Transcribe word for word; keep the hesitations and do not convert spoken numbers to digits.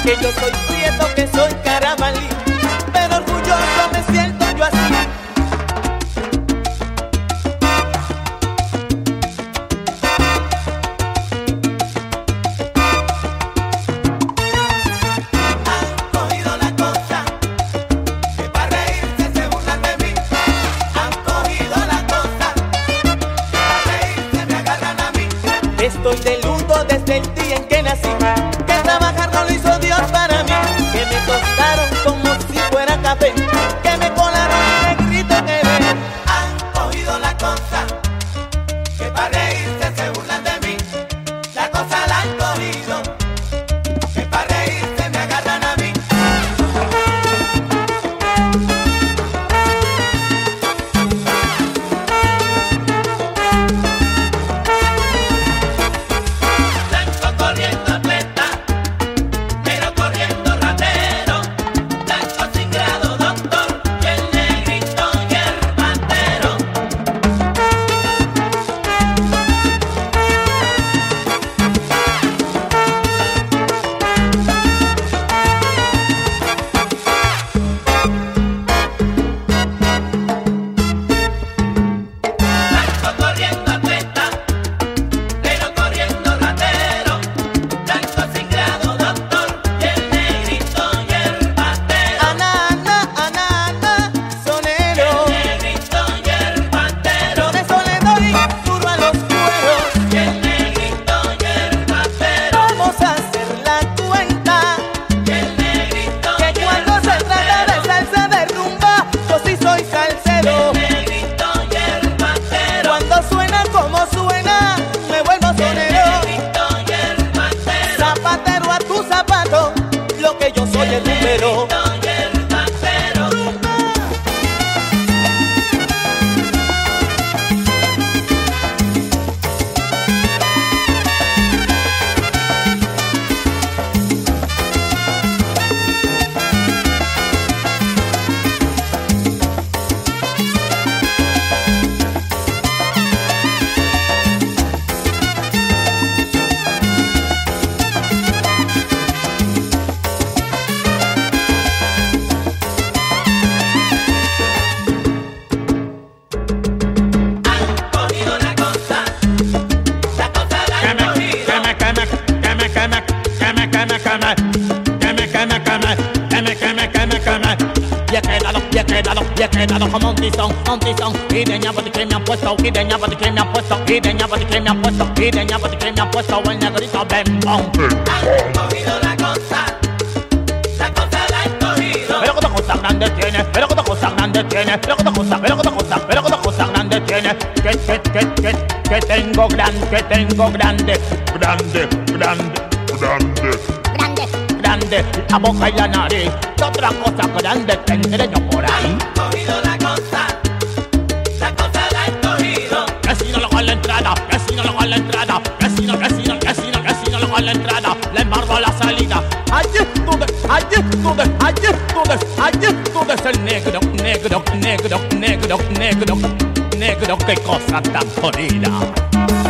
que yo soy prieto, que soy carabalí, pero orgulloso me siento yo así. Estoy de luto desde el día en que nací, que trabajar no lo hizo Dios para mí, que me tostaron como si fuera café, que me colaron el negrito que ven. Han cogido la cosa, que para reírse se burlan de mí. La cosa la han cogido, que para reírse me agarran a mí. Ya quedado como un tizón, un tizón. Y de ñapa que me han puesto, y de ñapa que me han puesto, y de ñapa que me han puesto, y de ñapa que me han puesto el negrito bembón. Han cogido la cosa, la cosa la han cogido. Pero cuántas cosas grandes tiene, pero cuántas cosas grandes tiene, pero cuántas cosas, pero cuántas cosas, pero cuántas cosas grandes tiene. Que, que, que, que, que tengo grande, que tengo grande, grande, grande, grande. Grande, la boca y la nariz, ¿qué otra cosa grande tendré yo por ahí? Han cogido la cosa, la cosa la han cogido. Que si no lo hago en la entrada, que si no lo hago en la entrada, que si no, que si no, que si no, que si no lo hago en la entrada, le embargo la salida. Allí tú ves, allí tú ves, allí tú ves, allí tú ves el negro, negro, negro, negro, negro, negro, qué cosa tan jodida.